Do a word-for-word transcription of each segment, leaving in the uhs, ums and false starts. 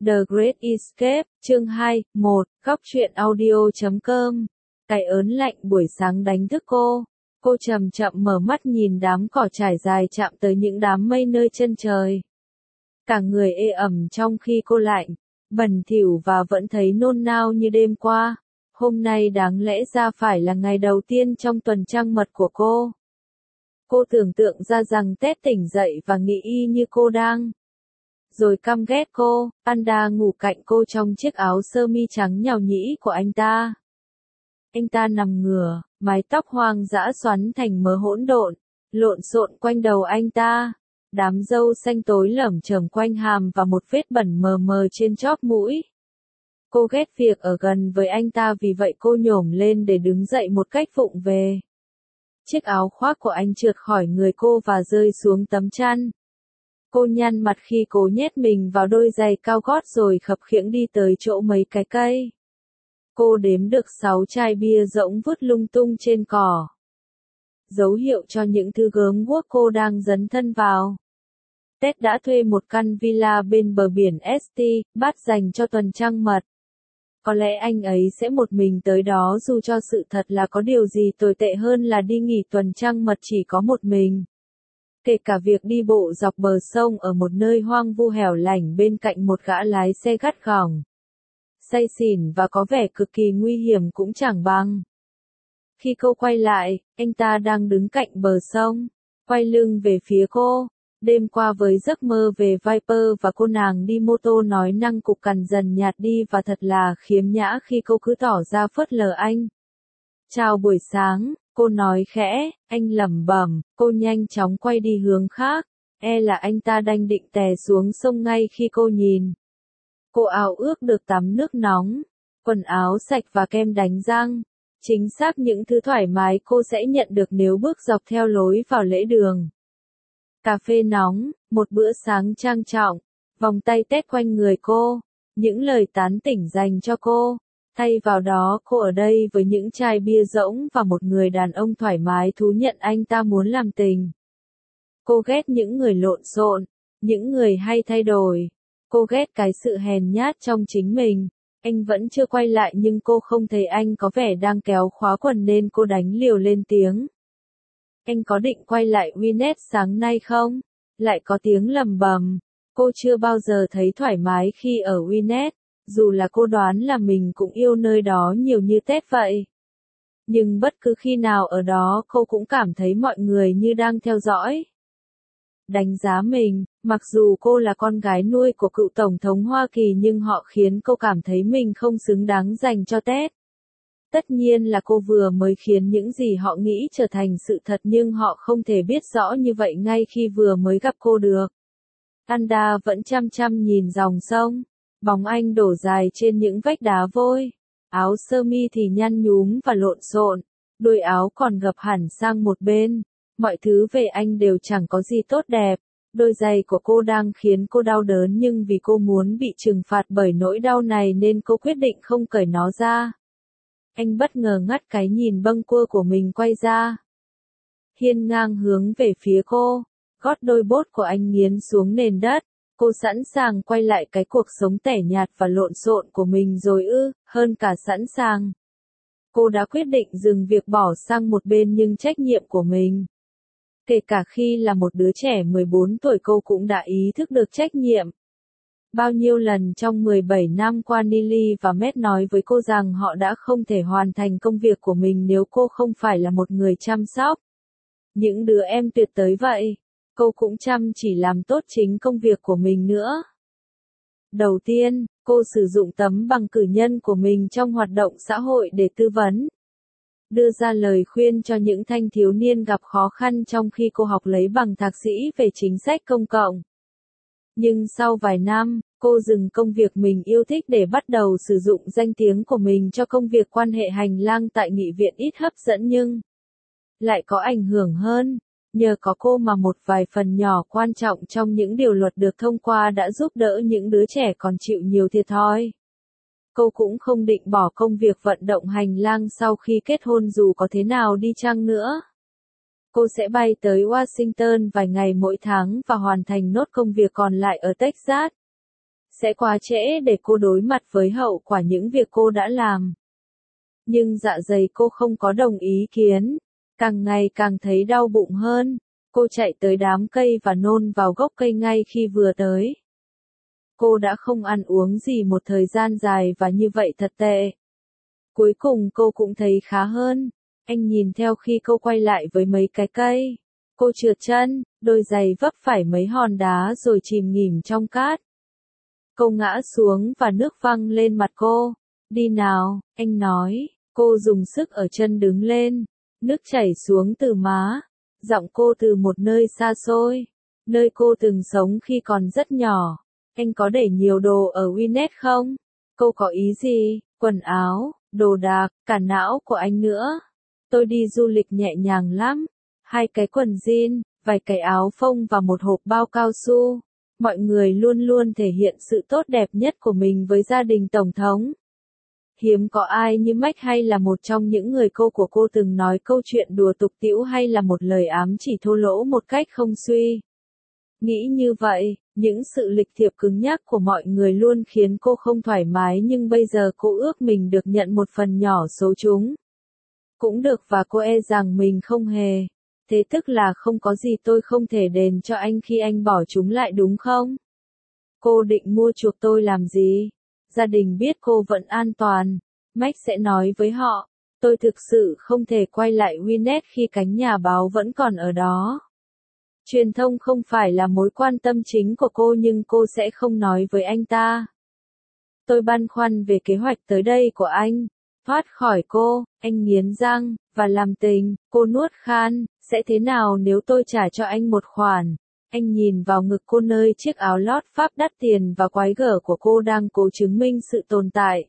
The Great Escape, chương hai, một, góc truyện audio chấm com. Cái ớn lạnh buổi sáng đánh thức cô. Cô chậm chậm mở mắt nhìn đám cỏ trải dài chạm tới những đám mây nơi chân trời. Cả người ê ẩm trong khi cô lạnh, bẩn thỉu và vẫn thấy nôn nao như đêm qua. Hôm nay đáng lẽ ra phải là ngày đầu tiên trong tuần trăng mật của cô. Cô tưởng tượng ra rằng Ted tỉnh dậy và nghĩ y như cô đang. Rồi căm ghét cô, Panda ngủ cạnh cô trong chiếc áo sơ mi trắng nhàu nhĩ của anh ta. Anh ta nằm ngửa, mái tóc hoang dã xoắn thành mớ hỗn độn, lộn xộn quanh đầu anh ta. Đám râu xanh tối lởm chởm quanh hàm và một vết bẩn mờ mờ trên chóp mũi. Cô ghét việc ở gần với anh ta, vì vậy cô nhổm lên để đứng dậy một cách vụng về. Chiếc áo khoác của anh trượt khỏi người cô và rơi xuống tấm chăn. Cô nhăn mặt khi cố nhét mình vào đôi giày cao gót rồi khập khiễng đi tới chỗ mấy cái cây. Cô đếm được sáu chai bia rỗng vứt lung tung trên cỏ. Dấu hiệu cho những thứ gớm guốc cô đang dấn thân vào. Ted đã thuê một căn villa bên bờ biển St. Bat dành cho tuần trăng mật. Có lẽ anh ấy sẽ một mình tới đó, dù cho sự thật là có điều gì tồi tệ hơn là đi nghỉ tuần trăng mật chỉ có một mình. Kể cả việc đi bộ dọc bờ sông ở một nơi hoang vu hẻo lánh bên cạnh một gã lái xe gắt gỏng, say xỉn và có vẻ cực kỳ nguy hiểm cũng chẳng bằng. Khi cô quay lại, anh ta đang đứng cạnh bờ sông, quay lưng về phía cô. Đêm qua với giấc mơ về Viper và cô nàng đi mô tô nói năng cục cằn dần nhạt đi và thật là khiếm nhã khi cô cứ tỏ ra phớt lờ anh. Chào buổi sáng, cô nói khẽ, anh lẩm bẩm. Cô nhanh chóng quay đi hướng khác, e là anh ta đang định tè xuống sông ngay khi cô nhìn. Cô ao ước được tắm nước nóng, quần áo sạch và kem đánh răng. Chính xác những thứ thoải mái cô sẽ nhận được nếu bước dọc theo lối vào lễ đường. Cà phê nóng, một bữa sáng trang trọng, vòng tay Ted quanh người cô, những lời tán tỉnh dành cho cô. Thay vào đó cô ở đây với những chai bia rỗng và một người đàn ông thoải mái thú nhận anh ta muốn làm tình. Cô ghét những người lộn xộn, những người hay thay đổi. Cô ghét cái sự hèn nhát trong chính mình. Anh vẫn chưa quay lại nhưng cô không thấy anh có vẻ đang kéo khóa quần nên cô đánh liều lên tiếng. Anh có định quay lại Winnet sáng nay không? Lại có tiếng lầm bầm. Cô chưa bao giờ thấy thoải mái khi ở Winnet, dù là cô đoán là mình cũng yêu nơi đó nhiều như Ted vậy. Nhưng bất cứ khi nào ở đó cô cũng cảm thấy mọi người như đang theo dõi, đánh giá mình. Mặc dù cô là con gái nuôi của cựu Tổng thống Hoa Kỳ nhưng họ khiến cô cảm thấy mình không xứng đáng dành cho Ted. Tất nhiên là cô vừa mới khiến những gì họ nghĩ trở thành sự thật nhưng họ không thể biết rõ như vậy ngay khi vừa mới gặp cô được. Panda vẫn chăm chăm nhìn dòng sông, bóng anh đổ dài trên những vách đá vôi. Áo sơ mi thì nhăn nhúm và lộn xộn, đuôi áo còn gập hẳn sang một bên. Mọi thứ về anh đều chẳng có gì tốt đẹp. Đôi giày của cô đang khiến cô đau đớn nhưng vì cô muốn bị trừng phạt bởi nỗi đau này nên cô quyết định không cởi nó ra. Anh bất ngờ ngắt cái nhìn bâng quơ của mình quay ra. Hiên ngang hướng về phía cô, gót đôi bốt của anh nghiến xuống nền đất. Cô sẵn sàng quay lại cái cuộc sống tẻ nhạt và lộn xộn của mình rồi ư? Hơn cả sẵn sàng. Cô đã quyết định dừng việc bỏ sang một bên nhưng trách nhiệm của mình. Kể cả khi là một đứa trẻ mười bốn tuổi cô cũng đã ý thức được trách nhiệm. Bao nhiêu lần trong mười bảy năm qua Nili và Matt nói với cô rằng họ đã không thể hoàn thành công việc của mình nếu cô không phải là một người chăm sóc những đứa em tuyệt tới vậy. Cô cũng chăm chỉ làm tốt chính công việc của mình nữa. Đầu tiên, cô sử dụng tấm bằng cử nhân của mình trong hoạt động xã hội để tư vấn, đưa ra lời khuyên cho những thanh thiếu niên gặp khó khăn trong khi cô học lấy bằng thạc sĩ về chính sách công cộng. Nhưng sau vài năm, cô dừng công việc mình yêu thích để bắt đầu sử dụng danh tiếng của mình cho công việc quan hệ hành lang tại nghị viện ít hấp dẫn nhưng lại có ảnh hưởng hơn. Nhờ có cô mà một vài phần nhỏ quan trọng trong những điều luật được thông qua đã giúp đỡ những đứa trẻ còn chịu nhiều thiệt thòi. Cô cũng không định bỏ công việc vận động hành lang sau khi kết hôn dù có thế nào đi chăng nữa. Cô sẽ bay tới Washington vài ngày mỗi tháng và hoàn thành nốt công việc còn lại ở Texas. sẽ quá trễ để cô đối mặt với hậu quả những việc cô đã làm. Nhưng dạ dày cô không có đồng ý kiến, càng ngày càng thấy đau bụng hơn, cô chạy tới đám cây và nôn vào gốc cây ngay khi vừa tới. Cô đã không ăn uống gì một thời gian dài và như vậy thật tệ. Cuối cùng cô cũng thấy khá hơn, anh nhìn theo khi cô quay lại với mấy cái cây. Cô trượt chân, đôi giày vấp phải mấy hòn đá rồi chìm nghỉm trong cát. Cô ngã xuống và nước văng lên mặt cô. Đi nào, anh nói. Cô dùng sức ở chân đứng lên. Nước chảy xuống từ má. Giọng cô từ một nơi xa xôi. Nơi cô từng sống khi còn rất nhỏ. Anh có để nhiều đồ ở Winnet không? Cô có ý gì? Quần áo, đồ đạc, cả não của anh nữa. Tôi đi du lịch nhẹ nhàng lắm. Hai cái quần jean, vài cái áo phông và một hộp bao cao su. Mọi người luôn luôn thể hiện sự tốt đẹp nhất của mình với gia đình Tổng thống. Hiếm có ai như Mac hay là một trong những người cô của cô từng nói câu chuyện đùa tục tĩu hay là một lời ám chỉ thô lỗ một cách không suy. Nghĩ như vậy, những sự lịch thiệp cứng nhắc của mọi người luôn khiến cô không thoải mái nhưng bây giờ cô ước mình được nhận một phần nhỏ số chúng. Cũng được và cô e rằng mình không hề. Thế tức là không có gì tôi không thể đền cho anh khi anh bỏ chúng lại đúng không? Cô định mua chuộc tôi làm gì? Gia đình biết cô vẫn an toàn. Mac sẽ nói với họ. Tôi thực sự không thể quay lại Winnet khi cánh nhà báo vẫn còn ở đó. Truyền thông không phải là mối quan tâm chính của cô nhưng cô sẽ không nói với anh ta. Tôi băn khoăn về kế hoạch tới đây của anh. Thoát khỏi cô, anh nghiến răng, và làm tình, cô nuốt khan, sẽ thế nào nếu tôi trả cho anh một khoản? Anh nhìn vào ngực cô nơi chiếc áo lót Pháp đắt tiền và quái gở của cô đang cố chứng minh sự tồn tại.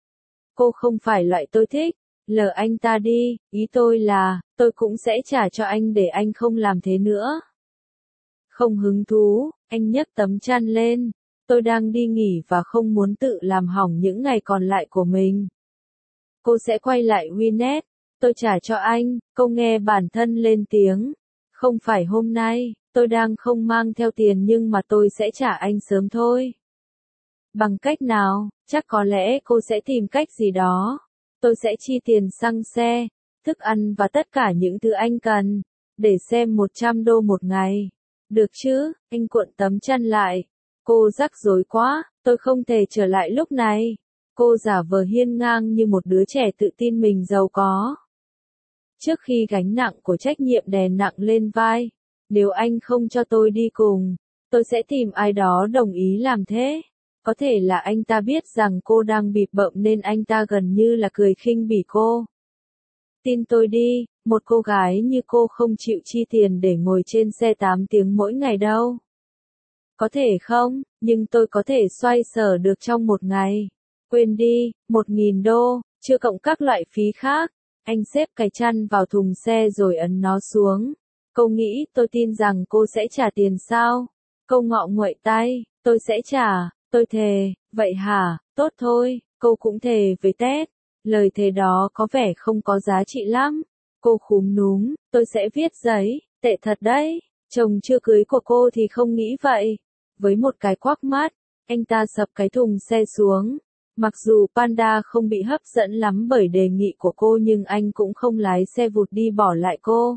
Cô không phải loại tôi thích, lờ anh ta đi, ý tôi là, tôi cũng sẽ trả cho anh để anh không làm thế nữa. Không hứng thú, anh nhấc tấm chăn lên, tôi đang đi nghỉ và không muốn tự làm hỏng những ngày còn lại của mình. Cô sẽ quay lại Winnet, tôi trả cho anh, cô nghe bản thân lên tiếng. Không phải hôm nay, tôi đang không mang theo tiền nhưng mà tôi sẽ trả anh sớm thôi. Bằng cách nào, chắc có lẽ cô sẽ tìm cách gì đó. Tôi sẽ chi tiền xăng xe, thức ăn và tất cả những thứ anh cần, để xem một trăm đô một ngày. Được chứ, anh cuộn tấm chăn lại. Cô rắc rối quá, tôi không thể trở lại lúc này. Cô giả vờ hiên ngang như một đứa trẻ tự tin mình giàu có. Trước khi gánh nặng của trách nhiệm đè nặng lên vai, nếu anh không cho tôi đi cùng, tôi sẽ tìm ai đó đồng ý làm thế. Có thể là anh ta biết rằng cô đang bịp bợm nên anh ta gần như là cười khinh bỉ cô. Tin tôi đi, một cô gái như cô không chịu chi tiền để ngồi trên xe tám tiếng mỗi ngày đâu. Có thể không, nhưng tôi có thể xoay sở được trong một ngày. Quên đi, một nghìn đô, chưa cộng các loại phí khác. Anh xếp cái chăn vào thùng xe rồi ấn nó xuống. Cô nghĩ tôi tin rằng cô sẽ trả tiền sao? Cô ngọ nguậy tay, tôi sẽ trả, tôi thề, vậy hả, tốt thôi, cô cũng thề với Ted. Lời thề đó có vẻ không có giá trị lắm. Cô khúm núm, tôi sẽ viết giấy, tệ thật đấy. Chồng chưa cưới của cô thì không nghĩ vậy. Với một cái quắc mắt, anh ta sập cái thùng xe xuống. Mặc dù Panda không bị hấp dẫn lắm bởi đề nghị của cô nhưng anh cũng không lái xe vụt đi bỏ lại cô.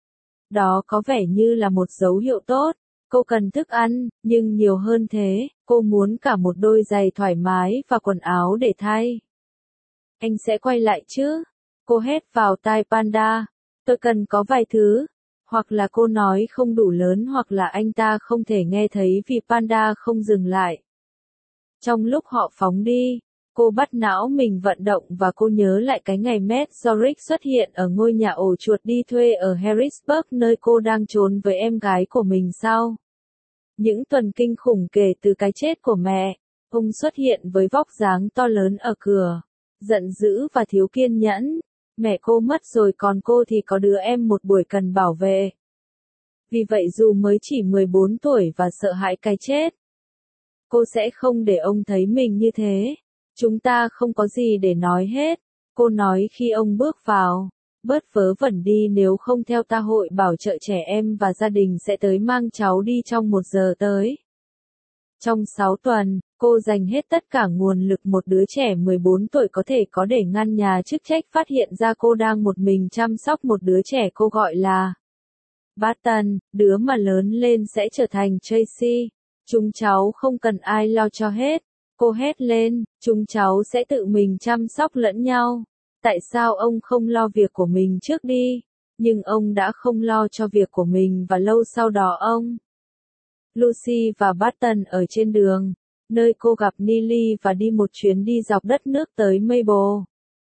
Đó có vẻ như là một dấu hiệu tốt. Cô cần thức ăn, nhưng nhiều hơn thế, cô muốn cả một đôi giày thoải mái và quần áo để thay. Anh sẽ quay lại chứ? Cô hét vào tai Panda. Tôi cần có vài thứ. Hoặc là cô nói không đủ lớn hoặc là anh ta không thể nghe thấy vì Panda không dừng lại. Trong lúc họ phóng đi, cô bắt não mình vận động và cô nhớ lại cái ngày Matt Zorick xuất hiện ở ngôi nhà ổ chuột đi thuê ở Harrisburg nơi cô đang trốn với em gái của mình sau. Những tuần kinh khủng kể từ cái chết của mẹ, ông xuất hiện với vóc dáng to lớn ở cửa, giận dữ và thiếu kiên nhẫn. Mẹ cô mất rồi còn cô thì có đứa em một buổi cần bảo vệ. Vì vậy dù mới chỉ mười bốn tuổi và sợ hãi cái chết, cô sẽ không để ông thấy mình như thế. Chúng ta không có gì để nói hết, cô nói khi ông bước vào. Bớt vớ vẩn đi nếu không theo ta hội bảo trợ trẻ em và gia đình sẽ tới mang cháu đi trong một giờ tới. Trong sáu tuần, cô dành hết tất cả nguồn lực một đứa trẻ mười bốn tuổi có thể có để ngăn nhà chức trách phát hiện ra cô đang một mình chăm sóc một đứa trẻ cô gọi là Barton, đứa mà lớn lên sẽ trở thành Tracy. Chúng cháu không cần ai lo cho hết. Cô hét lên, chúng cháu sẽ tự mình chăm sóc lẫn nhau. Tại sao ông không lo việc của mình trước đi? Nhưng ông đã không lo cho việc của mình và lâu sau đó ông. Lucy và Barton ở trên đường, nơi cô gặp Neely và đi một chuyến đi dọc đất nước tới Mabel.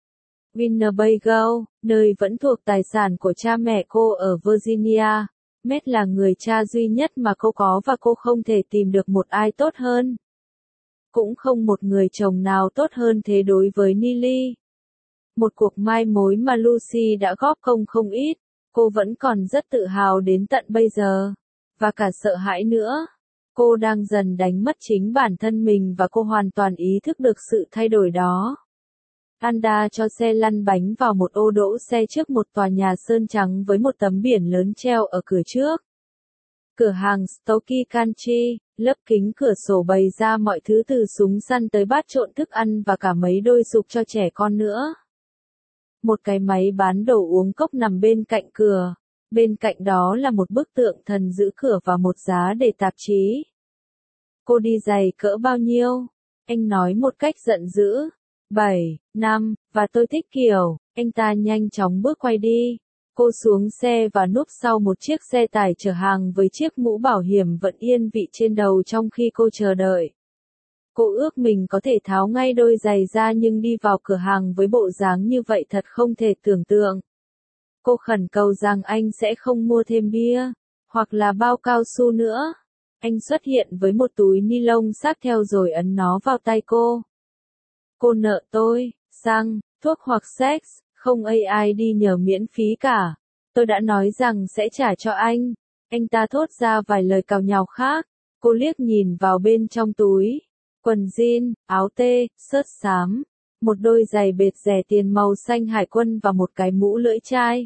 Winnebago, nơi vẫn thuộc tài sản của cha mẹ cô ở Virginia. Matt là người cha duy nhất mà cô có và cô không thể tìm được một ai tốt hơn. Cũng không một người chồng nào tốt hơn thế đối với Neely. Một cuộc mai mối mà Lucy đã góp công không ít, cô vẫn còn rất tự hào đến tận bây giờ. Và cả sợ hãi nữa. Cô đang dần đánh mất chính bản thân mình và cô hoàn toàn ý thức được sự thay đổi đó. Anda cho xe lăn bánh vào một ô đỗ xe trước một tòa nhà sơn trắng với một tấm biển lớn treo ở cửa trước. Cửa hàng Stocky Country, lớp kính cửa sổ bày ra mọi thứ từ súng săn tới bát trộn thức ăn và cả mấy đôi sục cho trẻ con nữa. Một cái máy bán đồ uống cốc nằm bên cạnh cửa. Bên cạnh đó là một bức tượng thần giữ cửa và một giá để tạp chí. Cô đi giày cỡ bao nhiêu? Anh nói một cách giận dữ. Bảy, năm, và tôi thích kiểu, anh ta nhanh chóng bước quay đi. Cô xuống xe và núp sau một chiếc xe tải chở hàng với chiếc mũ bảo hiểm vẫn yên vị trên đầu trong khi cô chờ đợi. Cô ước mình có thể tháo ngay đôi giày ra nhưng đi vào cửa hàng với bộ dáng như vậy thật không thể tưởng tượng. Cô khẩn cầu rằng anh sẽ không mua thêm bia, hoặc là bao cao su nữa. Anh xuất hiện với một túi ni lông xác theo rồi ấn nó vào tay cô. Cô nợ tôi, xăng, thuốc hoặc sex, không ai đi nhờ miễn phí cả. Tôi đã nói rằng sẽ trả cho anh. Anh ta thốt ra vài lời càu nhàu khác. Cô liếc nhìn vào bên trong túi. Quần jean, áo tê, sớt xám. Một đôi giày bệt rẻ tiền màu xanh hải quân và một cái mũ lưỡi chai.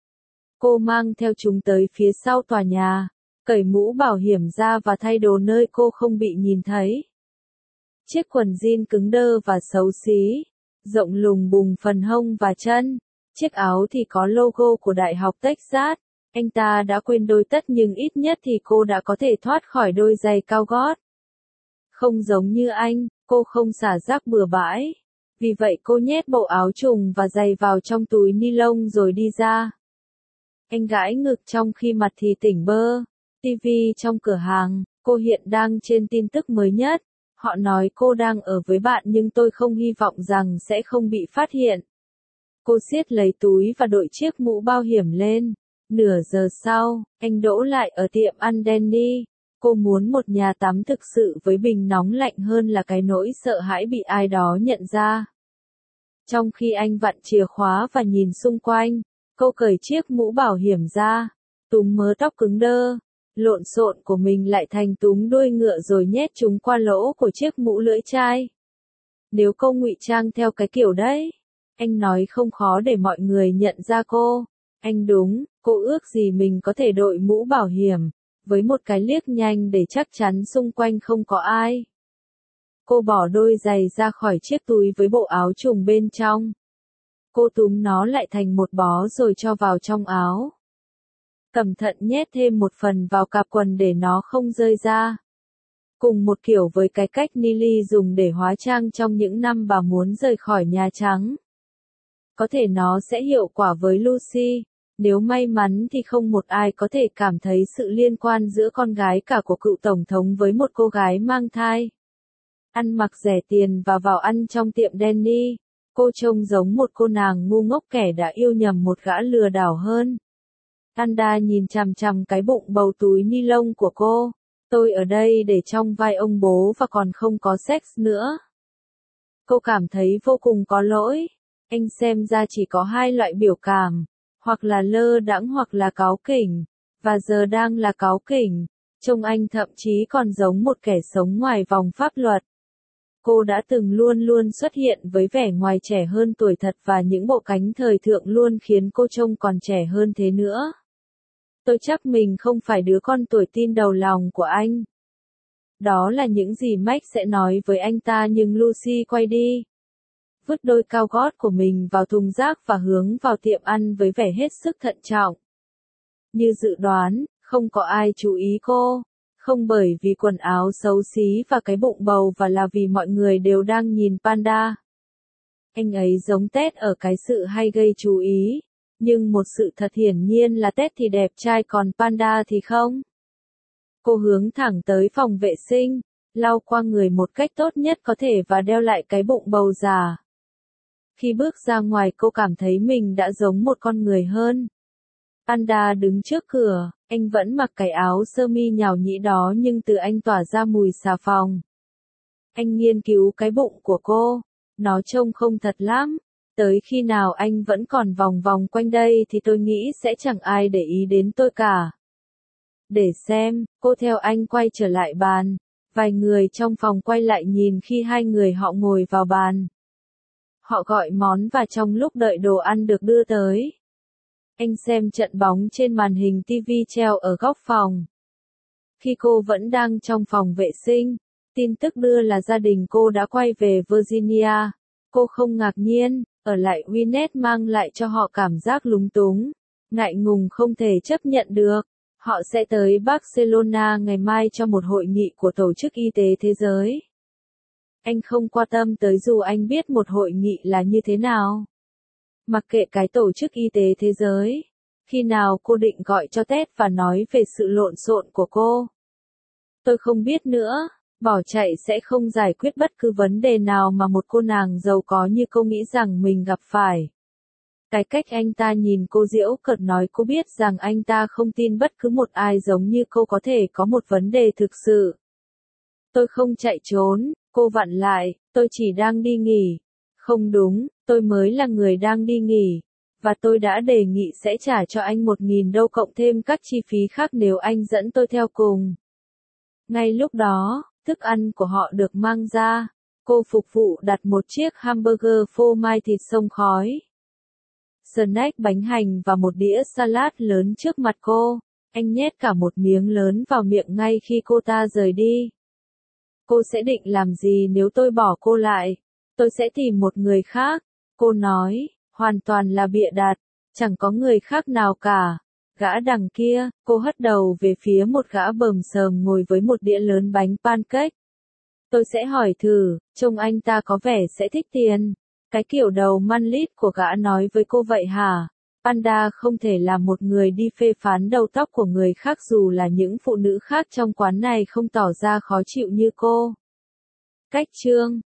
Cô mang theo chúng tới phía sau tòa nhà, cởi mũ bảo hiểm ra và thay đồ nơi cô không bị nhìn thấy. Chiếc quần jean cứng đơ và xấu xí, rộng lùng bùng phần hông và chân. Chiếc áo thì có logo của Đại học Texas. Anh ta đã quên đôi tất nhưng ít nhất thì cô đã có thể thoát khỏi đôi giày cao gót. Không giống như anh, cô không xả rác bừa bãi. Vì vậy cô nhét bộ áo trùng và giày vào trong túi ni lông rồi đi ra. Anh gãi ngực trong khi mặt thì tỉnh bơ. ti vi trong cửa hàng, cô hiện đang trên tin tức mới nhất. Họ nói cô đang ở với bạn nhưng tôi không hy vọng rằng sẽ không bị phát hiện. Cô siết lấy túi và đội chiếc mũ bảo hiểm lên. Nửa giờ sau, anh đỗ lại ở tiệm ăn Denny. Cô muốn một nhà tắm thực sự với bình nóng lạnh hơn là cái nỗi sợ hãi bị ai đó nhận ra. Trong khi anh vặn chìa khóa và nhìn xung quanh, cô cởi chiếc mũ bảo hiểm ra, túm mớ tóc cứng đơ, lộn xộn của mình lại thành túm đuôi ngựa rồi nhét chúng qua lỗ của chiếc mũ lưỡi chai. Nếu cô ngụy trang theo cái kiểu đấy, anh nói không khó để mọi người nhận ra cô. Anh đúng, cô ước gì mình có thể đội mũ bảo hiểm, với một cái liếc nhanh để chắc chắn xung quanh không có ai. Cô bỏ đôi giày ra khỏi chiếc túi với bộ áo trùng bên trong. Cô túm nó lại thành một bó rồi cho vào trong áo. Cẩn thận nhét thêm một phần vào cạp quần để nó không rơi ra. Cùng một kiểu với cái cách Neely dùng để hóa trang trong những năm bà muốn rời khỏi Nhà Trắng. Có thể nó sẽ hiệu quả với Lucy. Nếu may mắn thì không một ai có thể cảm thấy sự liên quan giữa con gái cả của cựu tổng thống với một cô gái mang thai. Ăn mặc rẻ tiền và vào ăn trong tiệm Denny. Cô trông giống một cô nàng ngu ngốc kẻ đã yêu nhầm một gã lừa đảo hơn. Anda nhìn chằm chằm cái bụng bầu túi ni lông của cô. Tôi ở đây để trong vai ông bố và còn không có sex nữa. Cô cảm thấy vô cùng có lỗi. Anh xem ra chỉ có hai loại biểu cảm. Hoặc là lơ đãng hoặc là cáu kỉnh. Và giờ đang là cáu kỉnh. Trông anh thậm chí còn giống một kẻ sống ngoài vòng pháp luật. Cô đã từng luôn luôn xuất hiện với vẻ ngoài trẻ hơn tuổi thật và những bộ cánh thời thượng luôn khiến cô trông còn trẻ hơn thế nữa. Tôi chắc mình không phải đứa con tuổi tin đầu lòng của anh. Đó là những gì Max sẽ nói với anh ta nhưng Lucy quay đi. Vứt đôi cao gót của mình vào thùng rác và hướng vào tiệm ăn với vẻ hết sức thận trọng. Như dự đoán, không có ai chú ý cô. Không bởi vì quần áo xấu xí và cái bụng bầu và là vì mọi người đều đang nhìn Panda. Anh ấy giống Ted ở cái sự hay gây chú ý. Nhưng một sự thật hiển nhiên là Ted thì đẹp trai còn Panda thì không. Cô hướng thẳng tới phòng vệ sinh, lau qua người một cách tốt nhất có thể và đeo lại cái bụng bầu già. Khi bước ra ngoài cô cảm thấy mình đã giống một con người hơn. Panda đứng trước cửa, anh vẫn mặc cái áo sơ mi nhào nhĩ đó nhưng từ anh tỏa ra mùi xà phòng. Anh nghiên cứu cái bụng của cô, nó trông không thật lắm. Tới khi nào anh vẫn còn vòng vòng quanh đây thì tôi nghĩ sẽ chẳng ai để ý đến tôi cả. Để xem, cô theo anh quay trở lại bàn. Vài người trong phòng quay lại nhìn khi hai người họ ngồi vào bàn. Họ gọi món và trong lúc đợi đồ ăn được đưa tới. Anh xem trận bóng trên màn hình ti vi treo ở góc phòng. Khi cô vẫn đang trong phòng vệ sinh, tin tức đưa là gia đình cô đã quay về Virginia. Cô không ngạc nhiên, ở lại Winnet mang lại cho họ cảm giác lúng túng, ngại ngùng không thể chấp nhận được. Họ sẽ tới Barcelona ngày mai cho một hội nghị của Tổ chức Y tế Thế giới. Anh không quan tâm tới dù anh biết một hội nghị là như thế nào. Mặc kệ cái Tổ chức Y tế Thế giới, khi nào cô định gọi cho Ted và nói về sự lộn xộn của cô? Tôi không biết nữa, bỏ chạy sẽ không giải quyết bất cứ vấn đề nào mà một cô nàng giàu có như cô nghĩ rằng mình gặp phải. Cái cách anh ta nhìn cô giễu cợt nói cô biết rằng anh ta không tin bất cứ một ai giống như cô có thể có một vấn đề thực sự. Tôi không chạy trốn, cô vặn lại, tôi chỉ đang đi nghỉ. Không đúng, tôi mới là người đang đi nghỉ. Và tôi đã đề nghị sẽ trả cho anh một nghìn đô cộng thêm các chi phí khác nếu anh dẫn tôi theo cùng. Ngay lúc đó, thức ăn của họ được mang ra. Cô phục vụ đặt một chiếc hamburger phô mai thịt xông khói, snack bánh hành và một đĩa salad lớn trước mặt cô. Anh nhét cả một miếng lớn vào miệng ngay khi cô ta rời đi. Cô sẽ định làm gì nếu tôi bỏ cô lại? Tôi sẽ tìm một người khác. Cô nói, hoàn toàn là bịa đặt, chẳng có người khác nào cả. Gã đằng kia, cô hất đầu về phía một gã bờm sờm ngồi với một đĩa lớn bánh pancake. Tôi sẽ hỏi thử, trông anh ta có vẻ sẽ thích tiền. Cái kiểu đầu man lít của gã nói với cô vậy hả? Panda không thể là một người đi phê phán đầu tóc của người khác dù là những phụ nữ khác trong quán này không tỏ ra khó chịu như cô. Cách chương